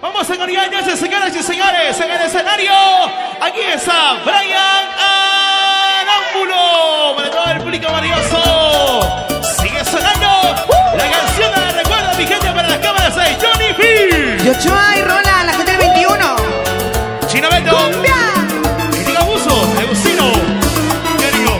Vamos a engañarse, señoras y señores, en el escenario. Aquí está Brian Arámbulo, para todo el público maravilloso. Sigue sonando la canción de la recuerda vigente para las cámaras de Johnny P. Yochoa y Rola, la gente del 21. Chino Beto. ¡Cumbia! Y diga abuso, Agustino. ¿Qué digo?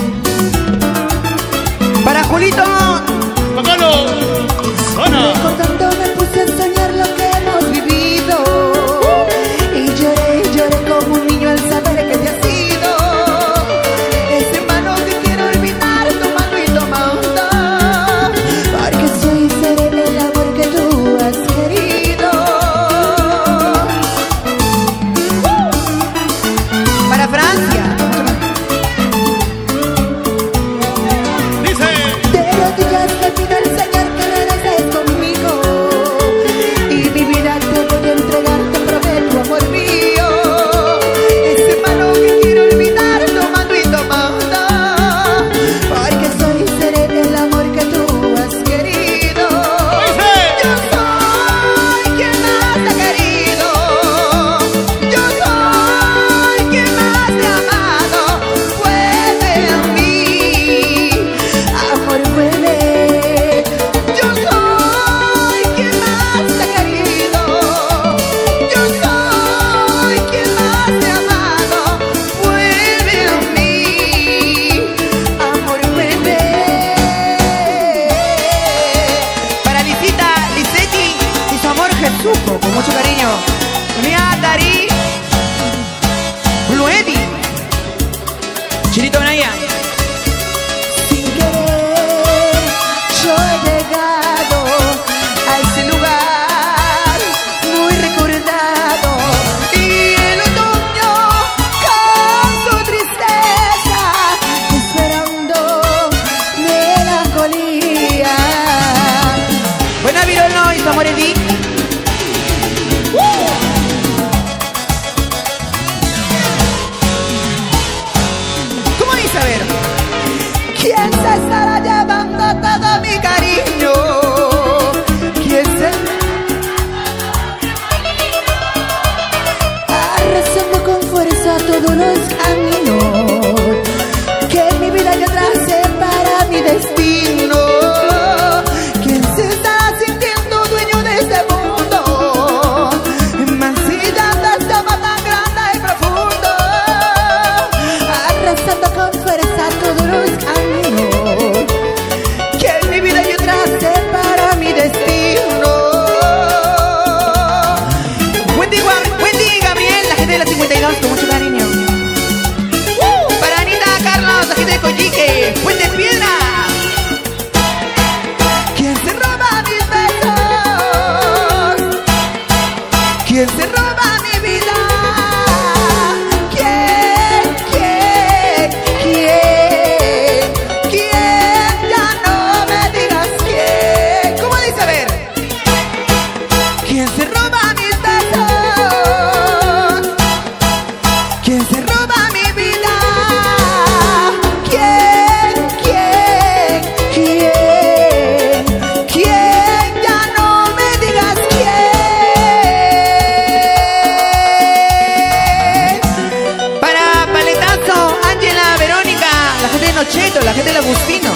Para Julito. Pacalo. Zona. Recordando me puse a soñar lo que hemos vivido. Y lloré como un niño al saber que te has ido. Ese mano que quiero olvidar tomando y tomando. Porque soy y seré el amor que tú has querido. Para Francia. Dice. De rodillas te pido al Señor que regreses conmigo. Y mi vida te voy a entregar, te prometo, amor mío. Ese mano que quiero olvidar tomando y tomando. Porque soy y seré el amor que tú has querido. Yo soy quien más te ha querido. Yo soy quien más te ha amado. Vuelve a mí, amor, vuelve. Yo soy quien más te ha querido. Yo soy quien más te ha amado. Vuelve a mí, amor, vuelve. Para Lisita, Lisetti y su amor Jesuco, con mucho cariño. Mía, Dari. Blue Eddie. Chilito Benaya. Sin querer, yo he llegado a ese lugar muy recordado. Y el otoño con su tristeza, esperando melancolía. Buena Virolo y su amor Eddie. ¿Cómo dice? A ver. ¿Quién se estará llevando todo mi cariño? ¿Quién se arrasando con fuerza todos los caminos que en mi vida yo tracé para mi destino? ¿Quién se está sintiendo dueño de este mundo? Mancillando este mar tan grande y profundo, arrasando con fuerza todos los caminos que en mi vida yo tracé para mi destino. Wendy Gabriel, la gente de la 52, con mucho cariño. Para Anita Carlos, la gente de Coyique, Fuente Piedra. ¿Quién se roba mis besos? ¿Quién se roba mi vida? ¿Quién? Ya no me digas quién. ¿Cómo dice? A ver. ¿Quién se roba mis besos? ¿Quién se roba mi vida? ¿Quién? Ya no me digas quién. Para Paletazo, Ángela, Verónica, la gente de Nocheto, la gente del Agustino.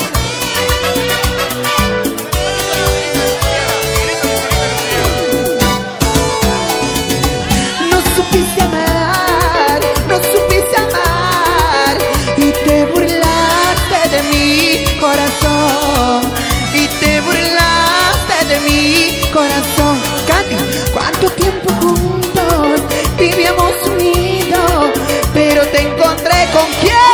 No supiste amar y te burlaste de mi corazón. Y te burlaste de mi corazón. Katy, ¿cuánto tiempo juntos vivíamos unidos? Pero te encontré con quién.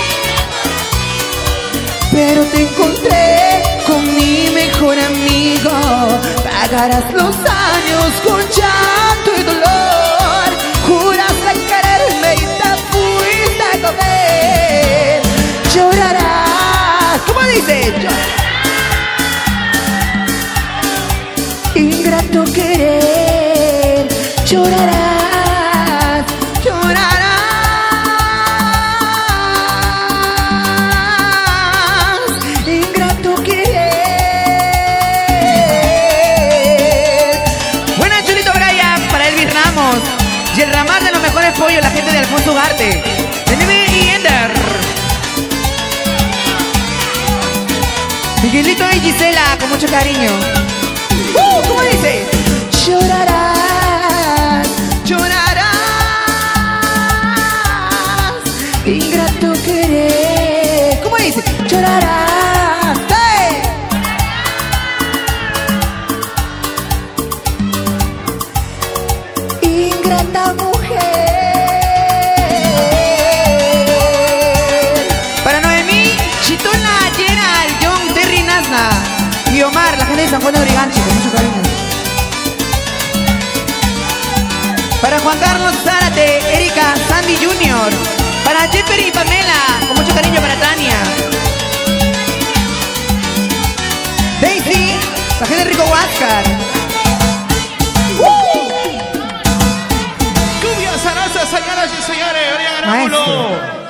Pero te encontré con mi mejor amigo. Pagarás los años con llanto y dolor. Juraste quererme y te fuiste con él. Llorarás. ¿Cómo dice? Ingrato querer. Llorarás. Ingrato querer. Buena, Chulito Brian. Ramos. Y el ramal de los mejores pollos, la gente de Alfonso Ugarte. De Neve y Ender. Miguelito y Gisela, con mucho cariño. ¿Cómo dice? Llorarás, Llorarás. ingrato querer. ¿Cómo dice? Llorarás, ¡Hey! ingrata mujer. Para Noemí, Chitona, Gerald, John, Terry, Nazna y Omar, la gente de San Juan de Origanchi, con mucho cariño. Para Juan Carlos Zárate, Erika, Sandy Jr. Para Jeffer y Pamela, con mucho cariño para Tania. Daisy, la gente de Rico Huáscar. Cumbia Zaraza, señoras y señores. Orián Arámbulo. Maestro.